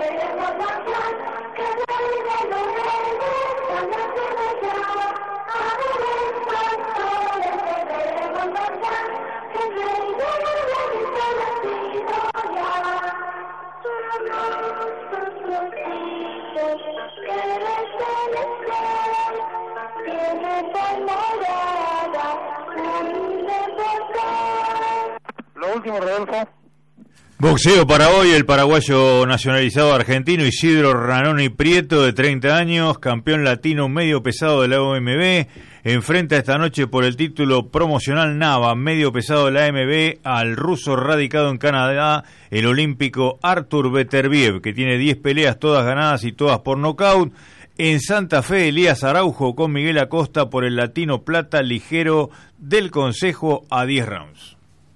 Lo último, Rodolfo. Boxeo para hoy, el paraguayo nacionalizado argentino Isidro Ranoni Prieto, de 30 años, campeón latino medio pesado de la OMB, enfrenta esta noche por el título promocional Nava, medio pesado de la AMB, al ruso radicado en Canadá, el olímpico Artur Beterbiev, que tiene 10 peleas todas ganadas y todas por nocaut. En Santa Fe, Elías Araujo con Miguel Acosta por el latino plata ligero del Consejo a 10 rounds.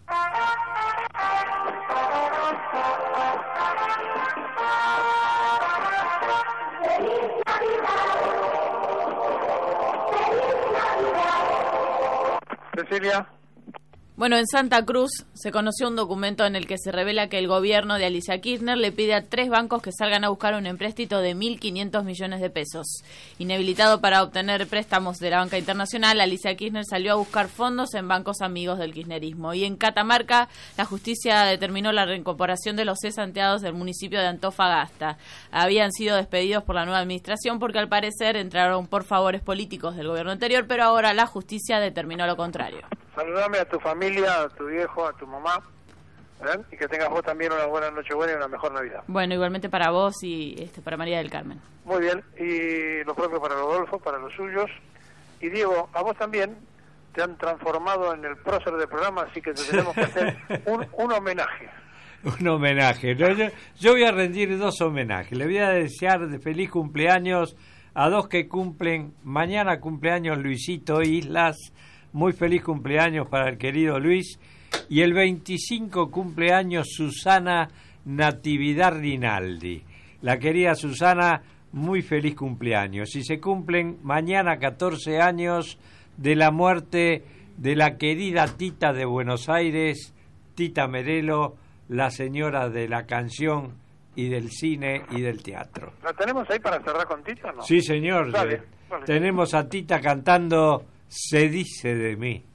Cecilia. Bueno, en Santa Cruz se conoció un documento en el que se revela que el gobierno de Alicia Kirchner le pide a 3 bancos que salgan a buscar un empréstito de 1.500 millones de pesos. Inhabilitado para obtener préstamos de la banca internacional, Alicia Kirchner salió a buscar fondos en bancos amigos del kirchnerismo. Y en Catamarca, la justicia determinó la reincorporación de los cesanteados del municipio de Antofagasta. Habían sido despedidos por la nueva administración porque al parecer entraron por favores políticos del gobierno anterior, pero ahora la justicia determinó lo contrario. Saludame a tu familia, a tu viejo, a tu mamá, ¿eh? Y que tengas vos también una buena Nochebuena y una mejor Navidad. Bueno, igualmente para vos y para María del Carmen. Muy bien, y lo propio para Rodolfo, para los suyos. Y Diego, a vos también te han transformado en el prócer del programa, así que te tenemos que hacer un homenaje. Un homenaje, ¿no? Yo voy a rendir 2 homenajes. Le voy a desear de feliz cumpleaños a 2 que cumplen. Mañana cumpleaños Luisito Islas. Muy feliz cumpleaños para el querido Luis. Y el 25 cumpleaños Susana Natividad Rinaldi. La querida Susana, muy feliz cumpleaños. Y se cumplen mañana 14 años de la muerte de la querida Tita de Buenos Aires, Tita Merelo, la señora de la canción y del cine y del teatro. ¿La tenemos ahí para cerrar con Tita o no? Sí, señor. Dale. Tenemos a Tita cantando Se dice de mí.